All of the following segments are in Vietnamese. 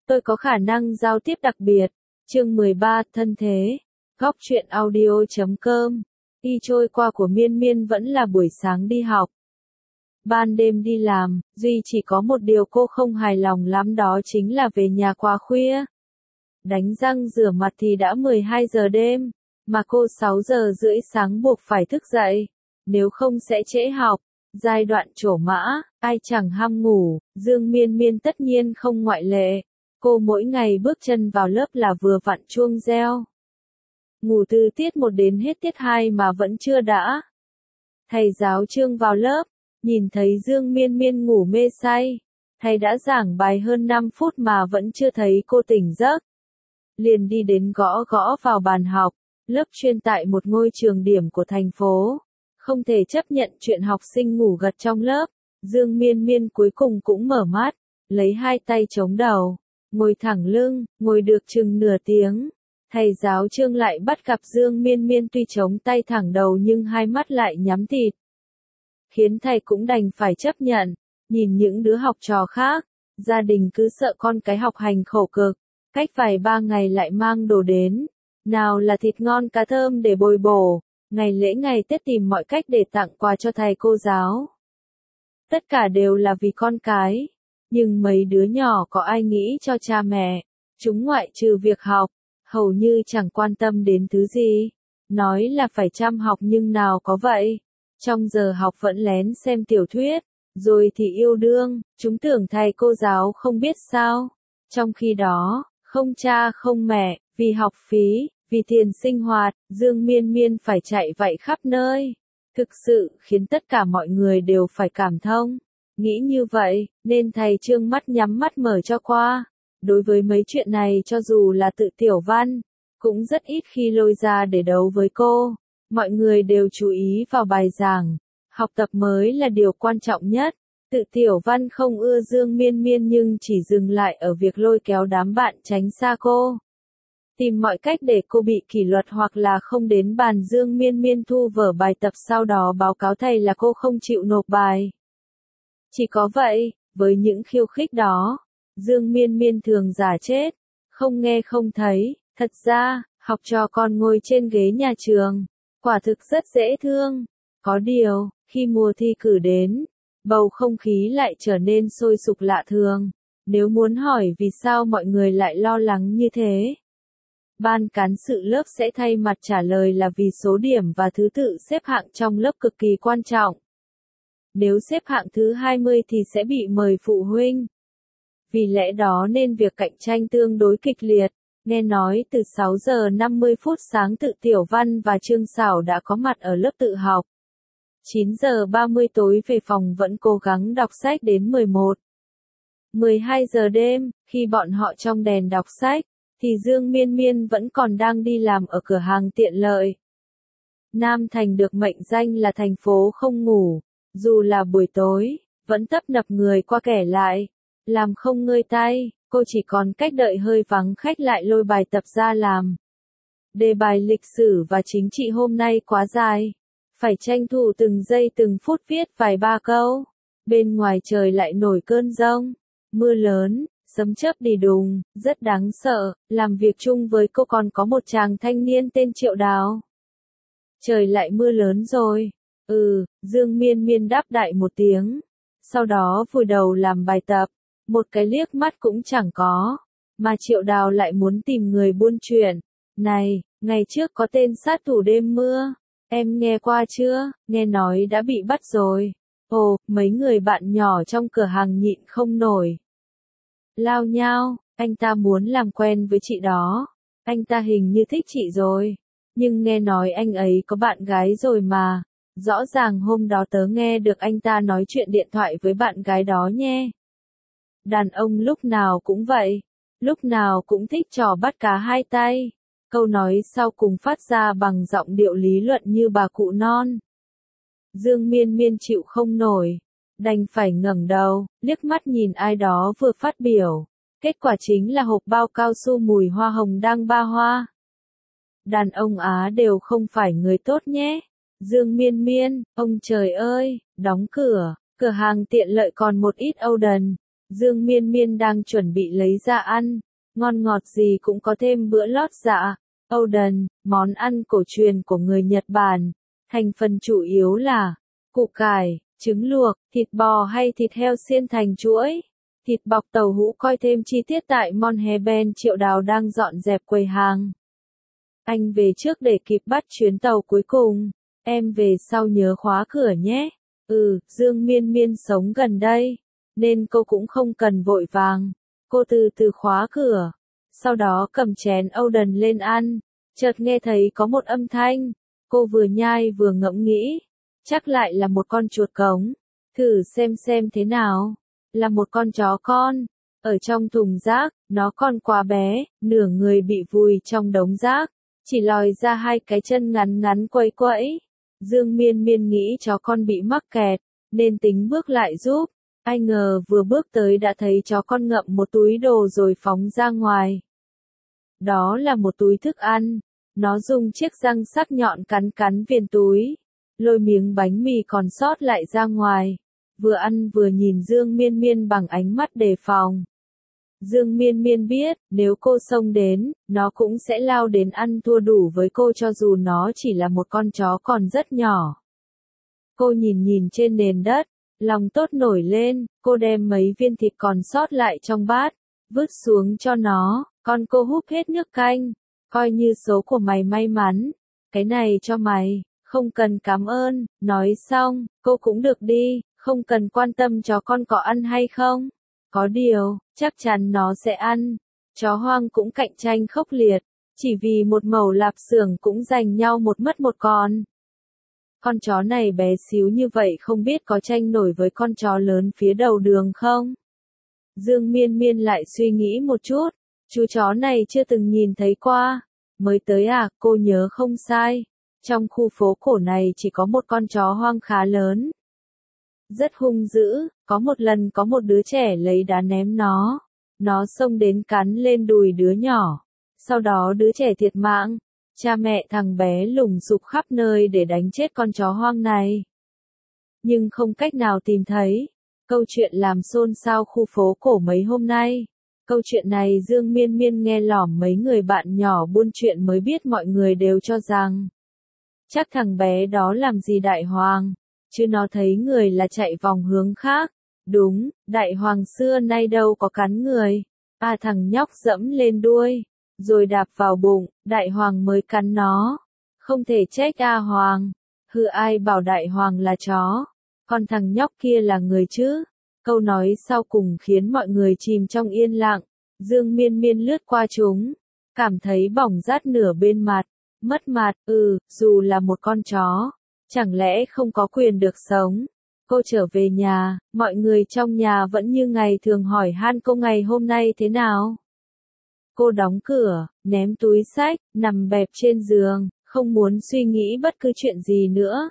Tôi có khả năng giao tiếp đặc biệt. Chương 13, thân thế. Góc truyện audio.com. Y trôi qua của Miên Miên vẫn là buổi sáng đi học. Ban đêm đi làm, duy chỉ có một điều cô không hài lòng lắm, đó chính là về nhà quá khuya. Đánh răng rửa mặt thì đã 12 giờ đêm, mà cô 6 giờ rưỡi sáng buộc phải thức dậy, nếu không sẽ trễ học. Giai đoạn trổ mã, ai chẳng ham ngủ, Dương Miên Miên tất nhiên không ngoại lệ. Cô mỗi ngày bước chân vào lớp là vừa vặn chuông reo. Ngủ từ tiết 1 đến hết tiết 2 mà vẫn chưa đã. Thầy giáo Trương vào lớp, nhìn thấy Dương Miên Miên ngủ mê say. Thầy đã giảng bài hơn 5 phút mà vẫn chưa thấy cô tỉnh giấc. Liền đi đến gõ gõ vào bàn học, lớp chuyên tại một ngôi trường điểm của thành phố. Không thể chấp nhận chuyện học sinh ngủ gật trong lớp. Dương Miên Miên cuối cùng cũng mở mắt, lấy hai tay chống đầu, ngồi thẳng lưng, ngồi được chừng nửa tiếng. Thầy giáo Trương lại bắt gặp Dương Miên Miên tuy chống tay thẳng đầu nhưng hai mắt lại nhắm tịt. Khiến thầy cũng đành phải chấp nhận. Nhìn những đứa học trò khác, gia đình cứ sợ con cái học hành khổ cực, cách vài 3 ngày lại mang đồ đến. Nào là thịt ngon cá thơm để bồi bổ, ngày lễ ngày Tết tìm mọi cách để tặng quà cho thầy cô giáo. Tất cả đều là vì con cái. Nhưng mấy đứa nhỏ có ai nghĩ cho cha mẹ. Chúng ngoại trừ việc học, hầu như chẳng quan tâm đến thứ gì. Nói là phải chăm học nhưng nào có vậy. Trong giờ học vẫn lén xem tiểu thuyết, rồi thì yêu đương. Chúng tưởng thầy cô giáo không biết sao. Trong khi đó, không cha không mẹ, vì học phí, vì tiền sinh hoạt, Dương Miên Miên phải chạy vậy khắp nơi. Thực sự khiến tất cả mọi người đều phải cảm thông. Nghĩ như vậy, nên thầy Trương mắt nhắm mắt mở cho qua. Đối với mấy chuyện này cho dù là tự Tiểu Văn, cũng rất ít khi lôi ra để đấu với cô. Mọi người đều chú ý vào bài giảng. Học tập mới là điều quan trọng nhất. Tự Tiểu Văn không ưa Dương Miên Miên nhưng chỉ dừng lại ở việc lôi kéo đám bạn tránh xa cô. Tìm mọi cách để cô bị kỷ luật hoặc là không đến bàn Dương Miên Miên thu vở bài tập sau đó báo cáo thầy là cô không chịu nộp bài. Chỉ có vậy, với những khiêu khích đó, Dương Miên Miên thường giả chết, không nghe không thấy. Thật ra, học trò còn ngồi trên ghế nhà trường, quả thực rất dễ thương. Có điều, khi mùa thi cử đến, bầu không khí lại trở nên sôi sục lạ thường. Nếu muốn hỏi vì sao mọi người lại lo lắng như thế, ban cán sự lớp sẽ thay mặt trả lời là vì số điểm và thứ tự xếp hạng trong lớp cực kỳ quan trọng. Nếu xếp hạng thứ 20 thì sẽ bị mời phụ huynh. Vì lẽ đó nên việc cạnh tranh tương đối kịch liệt. Nghe nói từ 6 giờ 50 phút sáng Tự Tiểu Văn và Trương Sảo đã có mặt ở lớp tự học. 9 giờ 30 tối về phòng vẫn cố gắng đọc sách đến 12 giờ đêm, khi bọn họ trong đèn đọc sách, thì Dương Miên Miên vẫn còn đang đi làm ở cửa hàng tiện lợi. Nam Thành được mệnh danh là thành phố không ngủ, dù là buổi tối, vẫn tấp nập người qua kẻ lại, làm không ngơi tay, cô chỉ còn cách đợi hơi vắng khách lại lôi bài tập ra làm. Đề bài lịch sử và chính trị hôm nay quá dài, phải tranh thủ từng giây từng phút viết vài ba câu. Bên ngoài trời lại nổi cơn giông, mưa lớn, sấm chớp đì đùng, rất đáng sợ. Làm việc chung với cô còn có một chàng thanh niên tên Triệu Đào. Trời lại mưa lớn rồi. Dương Miên Miên đáp đại một tiếng. Sau đó vùi đầu làm bài tập, một cái liếc mắt cũng chẳng có. Mà Triệu Đào lại muốn tìm người buôn chuyện. Này, ngày trước có tên sát thủ đêm mưa, em nghe qua chưa? Nghe nói đã bị bắt rồi. Ồ, mấy người bạn nhỏ trong cửa hàng nhịn không nổi. Lao nhao, anh ta muốn làm quen với chị đó. Anh ta hình như thích chị rồi. Nhưng nghe nói anh ấy có bạn gái rồi mà. Rõ ràng hôm đó tớ nghe được anh ta nói chuyện điện thoại với bạn gái đó nhé. Đàn ông lúc nào cũng vậy. Lúc nào cũng thích trò bắt cá hai tay. Câu nói sau cùng phát ra bằng giọng điệu lý luận như bà cụ non. Dương Miên Miên chịu không nổi, đành phải ngẩng đầu, liếc mắt nhìn ai đó vừa phát biểu. Kết quả chính là hộp bao cao su mùi hoa hồng đang ba hoa. Đàn ông Á đều không phải người tốt nhé. Dương Miên Miên, ông trời ơi, đóng cửa, cửa hàng tiện lợi còn một ít âu đần. Dương Miên Miên đang chuẩn bị lấy ra ăn, ngon ngọt gì cũng có thêm bữa lót dạ. Oden, món ăn cổ truyền của người Nhật Bản, thành phần chủ yếu là củ cải, trứng luộc, thịt bò hay thịt heo xiên thành chuỗi, thịt bọc tàu hũ. Coi thêm chi tiết tại Monheben. Triệu Đào đang dọn dẹp quầy hàng. Anh về trước để kịp bắt chuyến tàu cuối cùng. Em về sau nhớ khóa cửa nhé. Dương Miên Miên sống gần đây, nên cô cũng không cần vội vàng. Cô từ từ khóa cửa, sau đó cầm chén Oden lên ăn. Chợt nghe thấy có một âm thanh. Cô vừa nhai vừa ngẫm nghĩ, chắc lại là một con chuột cống. Thử xem thế nào. Là một con chó con. Ở trong thùng rác, nó còn quá bé, nửa người bị vùi trong đống rác, chỉ lòi ra hai cái chân ngắn ngắn quẫy quẫy. Dương Miên Miên nghĩ chó con bị mắc kẹt, nên tính bước lại giúp. Ai ngờ vừa bước tới đã thấy chó con ngậm một túi đồ rồi phóng ra ngoài. Đó là một túi thức ăn. Nó dùng chiếc răng sắc nhọn cắn viền túi, lôi miếng bánh mì còn sót lại ra ngoài. Vừa ăn vừa nhìn Dương Miên Miên bằng ánh mắt đề phòng. Dương Miên Miên biết, nếu cô xông đến, nó cũng sẽ lao đến ăn thua đủ với cô cho dù nó chỉ là một con chó còn rất nhỏ. Cô nhìn trên nền đất, lòng tốt nổi lên. Cô đem mấy viên thịt còn sót lại trong bát, vứt xuống cho nó. Con cô húp hết nước canh. Coi như số của mày may mắn. Cái này cho mày, không cần cảm ơn. Nói xong, cô cũng được đi, không cần quan tâm chó con có ăn hay không. Có điều, chắc chắn nó sẽ ăn. Chó hoang cũng cạnh tranh khốc liệt, chỉ vì một mẩu lạp xưởng cũng giành nhau một mất một con. Con chó này bé xíu như vậy không biết có tranh nổi với con chó lớn phía đầu đường không? Dương Miên Miên lại suy nghĩ một chút, chú chó này chưa từng nhìn thấy qua. Mới tới à, cô nhớ không sai. Trong khu phố cổ này chỉ có một con chó hoang khá lớn. Rất hung dữ, có một lần có một đứa trẻ lấy đá ném nó. Nó xông đến cắn lên đùi đứa nhỏ. Sau đó đứa trẻ thiệt mạng. Cha mẹ thằng bé lùng sục khắp nơi để đánh chết con chó hoang này. Nhưng không cách nào tìm thấy. Câu chuyện làm xôn xao khu phố cổ mấy hôm nay. Câu chuyện này Dương Miên Miên nghe lỏm mấy người bạn nhỏ buôn chuyện mới biết. Mọi người đều cho rằng chắc thằng bé đó làm gì đại hoàng, chứ nó thấy người là chạy vòng hướng khác. Đúng, đại hoàng xưa nay đâu có cắn người. Thằng nhóc dẫm lên đuôi, rồi đạp vào bụng, đại hoàng mới cắn nó. Không thể trách hoàng. Ai bảo đại hoàng là chó, còn thằng nhóc kia là người chứ. Câu nói sau cùng khiến mọi người chìm trong yên lặng. Dương Miên Miên lướt qua chúng, cảm thấy bỏng rát nửa bên mặt. Mất mặt, dù là một con chó, chẳng lẽ không có quyền được sống. Cô trở về nhà, mọi người trong nhà vẫn như ngày thường hỏi han cô ngày hôm nay thế nào. Cô đóng cửa, ném túi xách, nằm bẹp trên giường, không muốn suy nghĩ bất cứ chuyện gì nữa.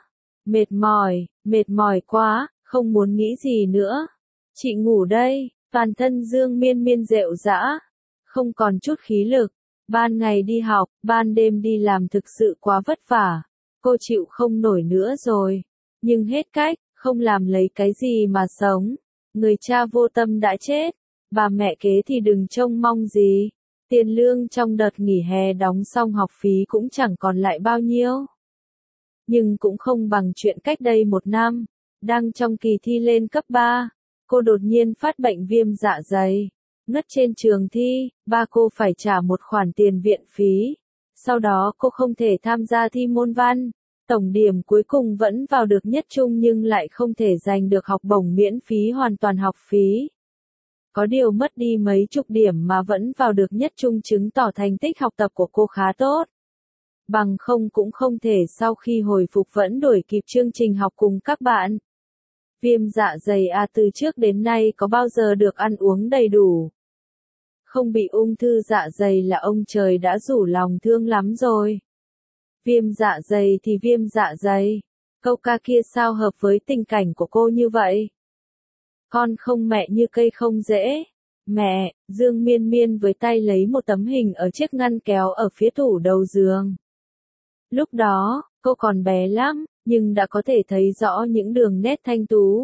Mệt mỏi quá, không muốn nghĩ gì nữa. Chị ngủ đây. Toàn thân Dương Miên Miên rệu rã, không còn chút khí lực. Ban ngày đi học, ban đêm đi làm thực sự quá vất vả. Cô chịu không nổi nữa rồi. Nhưng hết cách, không làm lấy cái gì mà sống. Người cha vô tâm đã chết, bà mẹ kế thì đừng trông mong gì. Tiền lương trong đợt nghỉ hè đóng xong học phí cũng chẳng còn lại bao nhiêu. Nhưng cũng không bằng chuyện cách đây 1 năm. Đang trong kỳ thi lên cấp 3. Cô đột nhiên phát bệnh viêm dạ dày. Ngất trên trường thi, ba cô phải trả một khoản tiền viện phí. Sau đó cô không thể tham gia thi môn văn. Tổng điểm cuối cùng vẫn vào được nhất trung nhưng lại không thể giành được học bổng miễn phí hoàn toàn học phí. Có điều mất đi mấy chục điểm mà vẫn vào được nhất trung chứng tỏ thành tích học tập của cô khá tốt. Bằng không cũng không thể sau khi hồi phục vẫn đuổi kịp chương trình học cùng các bạn. Viêm dạ dày từ trước đến nay có bao giờ được ăn uống đầy đủ. Không bị ung thư dạ dày là ông trời đã rủ lòng thương lắm rồi. Viêm dạ dày thì viêm dạ dày. Câu ca kia sao hợp với tình cảnh của cô như vậy? Con không mẹ như cây không rễ. Mẹ, Dương Miên Miên với tay lấy một tấm hình ở chiếc ngăn kéo ở phía tủ đầu giường. Lúc đó, cô còn bé lắm, nhưng đã có thể thấy rõ những đường nét thanh tú.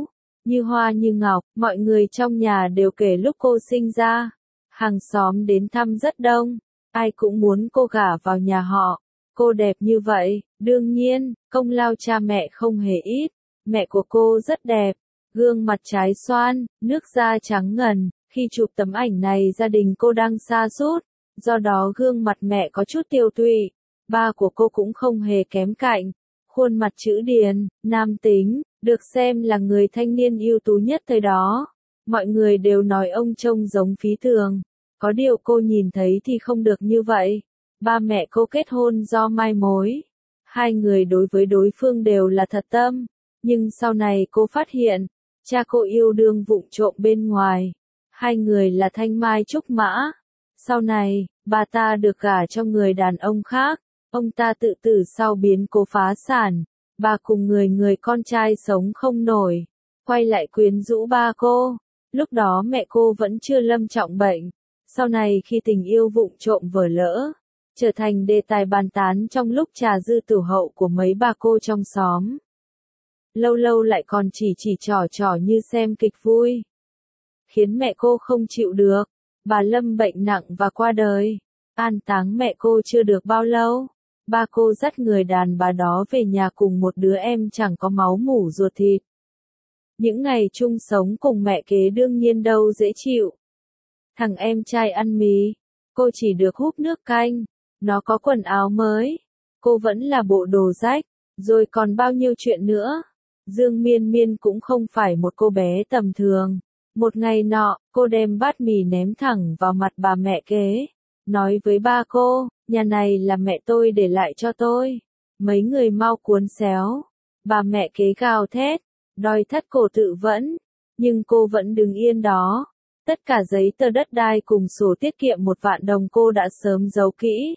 như hoa như ngọc, mọi người trong nhà đều kể lúc cô sinh ra. Hàng xóm đến thăm rất đông, ai cũng muốn cô gả vào nhà họ. Cô đẹp như vậy, đương nhiên, công lao cha mẹ không hề ít. Mẹ của cô rất đẹp, gương mặt trái xoan, nước da trắng ngần. Khi chụp tấm ảnh này gia đình cô đang sa sút, do đó gương mặt mẹ có chút tiều tụy. Ba của cô cũng không hề kém cạnh. Khuôn mặt chữ điền, nam tính, được xem là người thanh niên ưu tú nhất thời đó. Mọi người đều nói ông trông giống Phí Thường. Có điều cô nhìn thấy thì không được như vậy. Ba mẹ cô kết hôn do mai mối. Hai người đối với đối phương đều là thật tâm. Nhưng sau này cô phát hiện, cha cô yêu đương vụng trộm bên ngoài. Hai người là thanh mai trúc mã. Sau này, bà ta được gả cho người đàn ông khác. Ông ta tự tử sau biến cố phá sản. Bà cùng người con trai sống không nổi. Quay lại quyến rũ ba cô. Lúc đó mẹ cô vẫn chưa lâm trọng bệnh. Sau này khi tình yêu vụng trộm vỡ lỡ, trở thành đề tài bàn tán trong lúc trà dư tử hậu của mấy bà cô trong xóm. Lâu lâu lại còn chỉ trò như xem kịch vui. Khiến mẹ cô không chịu được. Bà lâm bệnh nặng và qua đời. An táng mẹ cô chưa được bao lâu. Ba cô dắt người đàn bà đó về nhà cùng một đứa em chẳng có máu mủ ruột thịt. Những ngày chung sống cùng mẹ kế đương nhiên đâu dễ chịu. Thằng em trai ăn mì, cô chỉ được húp nước canh. Nó có quần áo mới, cô vẫn là bộ đồ rách, rồi còn bao nhiêu chuyện nữa. Dương Miên Miên cũng không phải một cô bé tầm thường. Một ngày nọ, cô đem bát mì ném thẳng vào mặt bà mẹ kế. Nói với ba cô, nhà này là mẹ tôi để lại cho tôi. Mấy người mau cuốn xéo. Bà mẹ kế gào thét, đòi thắt cổ tự vẫn. Nhưng cô vẫn đứng yên đó. Tất cả giấy tờ đất đai cùng sổ tiết kiệm 1.000.000 cô đã sớm giấu kỹ.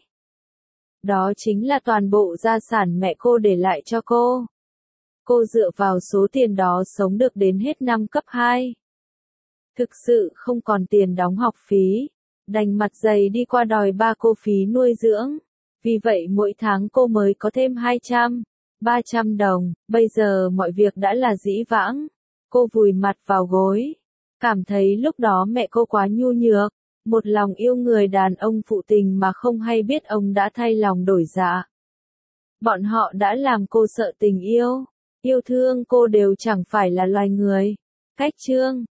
Đó chính là toàn bộ gia sản mẹ cô để lại cho cô. Cô dựa vào số tiền đó sống được đến hết năm cấp 2. Thực sự không còn tiền đóng học phí. Đành mặt dày đi qua đòi ba cô phí nuôi dưỡng. Vì vậy mỗi tháng cô mới có thêm 200, 300 đồng. Bây giờ mọi việc đã là dĩ vãng. Cô vùi mặt vào gối. Cảm thấy lúc đó mẹ cô quá nhu nhược. Một lòng yêu người đàn ông phụ tình mà không hay biết ông đã thay lòng đổi dạ. Bọn họ đã làm cô sợ tình yêu. Yêu thương cô đều chẳng phải là loài người. Cách chương